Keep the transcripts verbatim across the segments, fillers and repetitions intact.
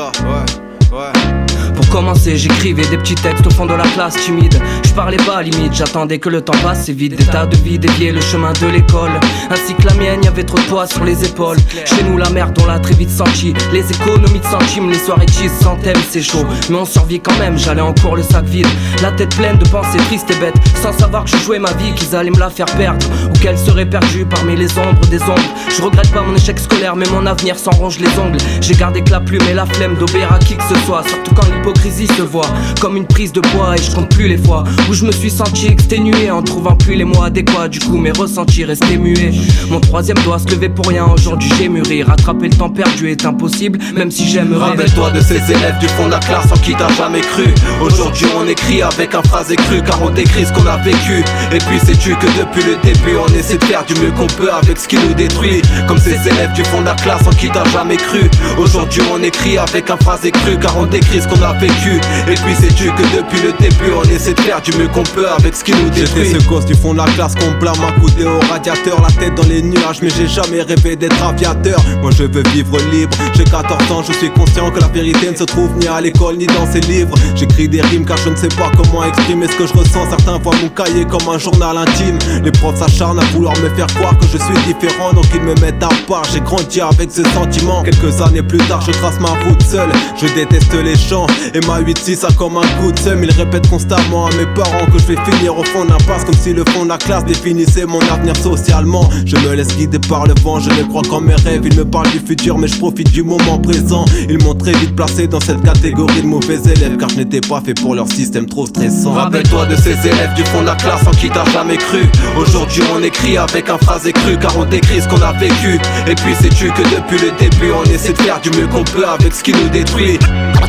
Ah, ouais, ouais. Pour commencer, j'écrivais des petits textes au fond de la classe timide. Je parlais pas limite, j'attendais que le temps passe, c'est vide. Des tas de vies déviaient le chemin de l'école. Ainsi que la mienne, y'avait trop de poids sur les épaules. Chez nous, la merde, on l'a très vite senti. Les économies de centimes, les soirées cheese sans thème, c'est chaud. Mais on survit quand même, j'allais en cours le sac vide. La tête pleine de pensées tristes et bêtes. Sans savoir que je jouais ma vie, qu'ils allaient me la faire perdre. Ou qu'elle serait perdue parmi les ombres des ombres. Je regrette pas mon échec scolaire, mais mon avenir s'en ronge les ongles. J'ai gardé que la plume et la flemme d'obéir à qui que ce soit. Surtout quand l'hypocrisie se voit comme une prise de poids. Et je compte plus les fois où je me suis senti exténué en trouvant plus les mots adéquats. Du coup mes ressentis restaient muets. Mon troisième doigt se levait pour rien, aujourd'hui j'ai mûri. Rattraper le temps perdu est impossible, même si j'aimerais. Rappelle-toi de ces élèves du fond de la classe en qui t'as jamais cru. Aujourd'hui on écrit avec un phrase écrue, car on décrit ce qu'on a vécu. Et puis sais-tu que depuis le début on essaie de faire du mieux qu'on peut avec ce qui nous détruit. Comme ces élèves du fond de la classe en qui t'as jamais cru. Aujourd'hui on écrit avec un phrase écrue, car on décrit ce qu'on a vécu. Et puis sais-tu que depuis le début on essaie de faire du mieux qu'on peut avec ce qui nous détruit. J'étais ce gosse du fond de la classe qu'on blâme accoudé au radiateur, la tête dans les nuages, mais j'ai jamais rêvé d'être aviateur. Moi je veux vivre libre, j'ai quatorze ans, je suis conscient que la vérité ne se trouve ni à l'école ni dans ces livres. J'écris des rimes car je ne sais pas comment exprimer ce que je ressens. Certains voient mon cahier comme un journal intime. Les profs s'acharnent à vouloir me faire croire que je suis différent, donc ils me mettent à part. J'ai grandi avec ce sentiment. Quelques années plus tard je trace ma route seul. Je déteste les chants et ma huit six a comme un coup de seum. Ils répètent constamment à mes parents que je vais finir au fond d'un passe, comme si le fond de la classe définissait mon avenir socialement. Je me laisse guider par le vent, je ne crois qu'en mes rêves. Ils me parlent du futur mais je profite du moment présent. Ils m'ont très vite placé dans cette catégorie de mauvais élèves, car je n'étais pas fait pour leur système trop stressant. Rappelle-toi de ces élèves du fond de la classe en qui t'as jamais cru. Aujourd'hui on écrit avec un phrase écrue, car on décrit ce qu'on a vécu. Et puis sais-tu que depuis le début on essaie de faire du mieux qu'on peut avec ce qui nous détruit.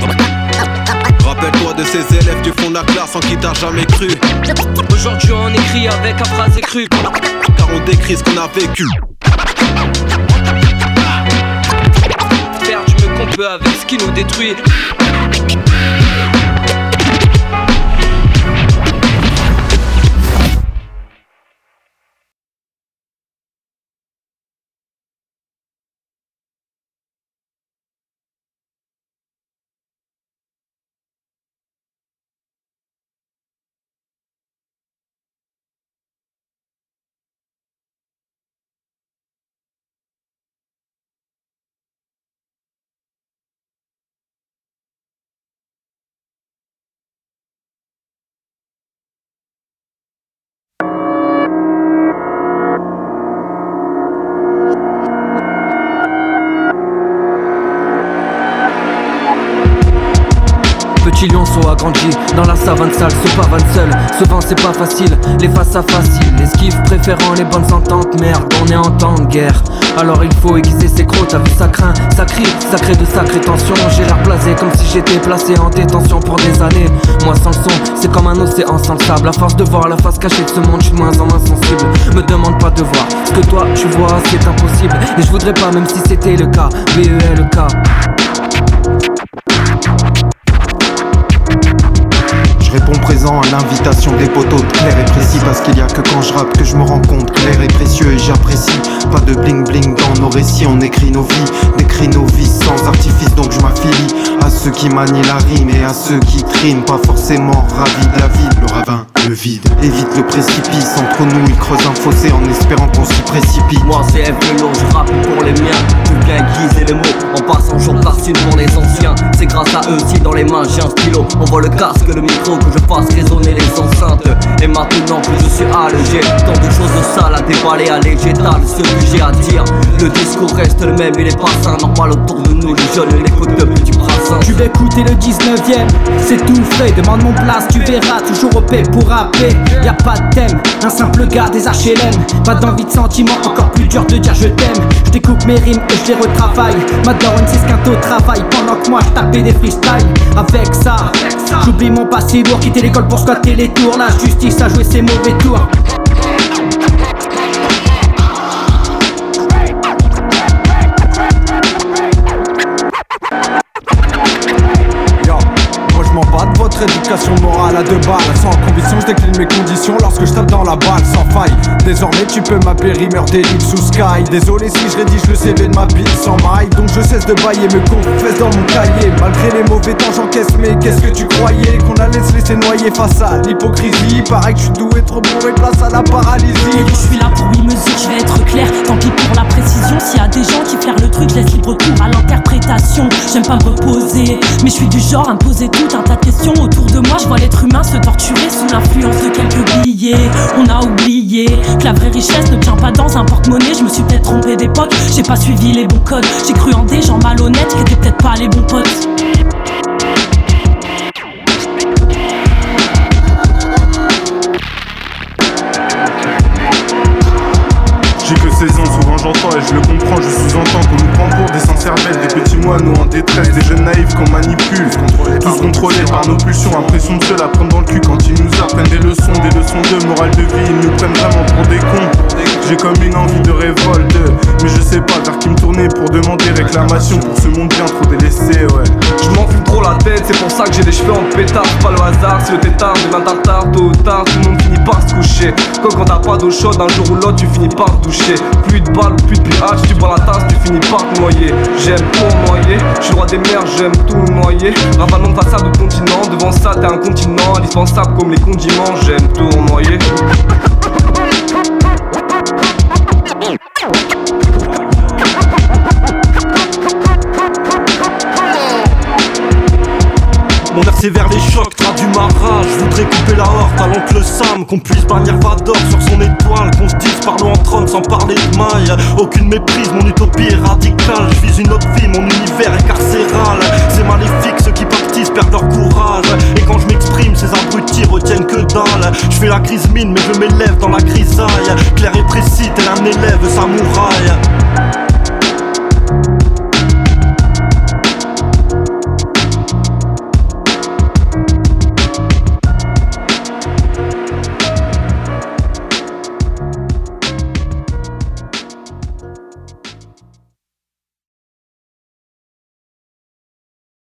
Rappelle-toi de ces élèves du fond de la classe en qui t'as jamais cru. Aujourd'hui on écrit avec un phrase écrue, car on décrit ce qu'on a vécu. Faire du mieux qu'on peut avec ce qui nous détruit. Petit lionceau a grandi dans la savane sale, se pavane seul. Ce vent c'est pas facile, les face à facile. Esquive préférant les bonnes ententes. Merde, on est en temps de guerre, alors il faut aiguiser ses crocs. T'as vu ça craint, ça crie, ça crée de sacrées tensions. J'ai l'air blasé comme si j'étais placé en détention pour des années. Moi sans le son, c'est comme un océan sans le sable. À force de voir la face cachée de ce monde, je suis de moins en moins sensible. Me demande pas de voir ce que toi tu vois, c'est impossible. Et je voudrais pas même si c'était le cas, B E L K. Je réponds présent à l'invitation des poteaux, clair et précis, parce qu'il y a que quand je rappe que je me rends compte clair et précieux et j'apprécie. Pas de bling bling dans nos récits, on écrit nos vies, décrit nos vies sans artifice, donc je m'affilie à ceux qui manient la rime et à ceux qui triment, pas forcément ravis de la vie. Le ravin, le vide, évite le précipice, entre nous ils creusent un fossé en espérant qu'on s'y précipite. Moi c'est F de l'eau, je rappe pour les miens, tout bien aiguiser les mots, en passant jour par une pour les anciens. C'est grâce à eux si dans les mains j'ai un stylo, on voit le casque, le micro, que je fasse résonner les enceintes. Et maintenant que je suis allégé, tant de choses sales à déballer, à j'étale ce que j'ai à dire. Le discours reste le même, il est pas sain, normal autour de nous, les jeunes n'écoutent plus du brassin. Tu vas écouter le dix-neuvième, c'est tout frais, demande mon place, tu verras, toujours au paix pour rapper. Y'a pas de thème, un simple gars des H L M, pas d'envie de sentiment, encore plus dur de dire je t'aime. Je découpe mes rimes et je les retravaille, ma daronne c'est ce qu'un taux travaille, pendant que moi je tapais des freestyles. Avec ça, j'oublie mon passé lourd, quitter l'école pour squatter les tours, la justice a joué ses mauvais tours. votre éducation morale à deux balles. Sans conviction, je décline mes conditions lorsque je tape dans la balle sans faille. Désormais tu peux m'appeler rimeur d'élite sous sky. Désolé si je rédige le C V de ma bille sans maille. Donc je cesse de bailler, me confesse dans mon cahier. Malgré les mauvais temps j'encaisse, mais qu'est-ce que tu croyais? Qu'on allait se laisser noyer face à l'hypocrisie. Paraît que je suis doué trop bon et place à la paralysie. Je suis là pour huit mesures, je vais être clair. Tant pis pour la précision, s'il y a des gens qui flairent le truc, je laisse libre cours à l'interprétation. J'aime pas me reposer, mais je suis du genre à me poser tout un tas de questions. Autour de moi, je vois l'être humain se torturer sous l'influence de quelques billets. On a oublié que la vraie richesse ne tient pas dans un porte-monnaie. Je me suis peut-être trompé d'époque, j'ai pas suivi les bons codes. J'ai cru en des gens malhonnêtes qui étaient peut-être pas les bons potes. J'ai que seize ans, souvent j'entends et je le comprends, je sous-entends qu'on nous prend pour des sans-cervelles, des petits moineaux en détresse, des jeunes naïfs qu'on manipule, tous contrôlés par nos pulsions, impression de se la prendre dans le cul quand ils nous apprennent des leçons, des leçons de morale de vie, ils nous prennent vraiment pour des cons. J'ai comme une envie de révolte, mais je sais pas vers qui me tourner pour demander réclamation pour ce monde bien trop délaissé, ouais. Je m'en fume trop la tête, c'est pour ça que j'ai des cheveux en pétard. Pas le hasard, c'est le tétard, demain tartare, tôt ou tard, tout le monde finit par se coucher. Comme quand t'as pas d'eau chaude, un jour ou l'autre tu finis par te doucher. Plus de balles ou plus de pH, tu bois la tasse, tu finis par te noyer. J'aime tout noyer, je suis roi des mers, j'aime tout noyer. Ravalement de façade au continent, devant ça t'es un continent indispensable comme les condiments, j'aime tout noyer. Mon air c'est vers les chocs, traduit ma rage. Je voudrais couper la horte à l'oncle Sam, qu'on puisse bannir Vador sur son étoile, qu'on se dise parlons entre hommes sans parler de maille. Aucune méprise, mon utopie est radicale. Je vise une autre vie, mon univers est carcéral. C'est maléfique, ceux qui partisent perdent leur courage. Et quand je m'exprime, ces abrutis retiennent que dalle. Je fais la crise mine, mais je m'élève dans la grisaille. Clair et précis, tel un élève samouraï.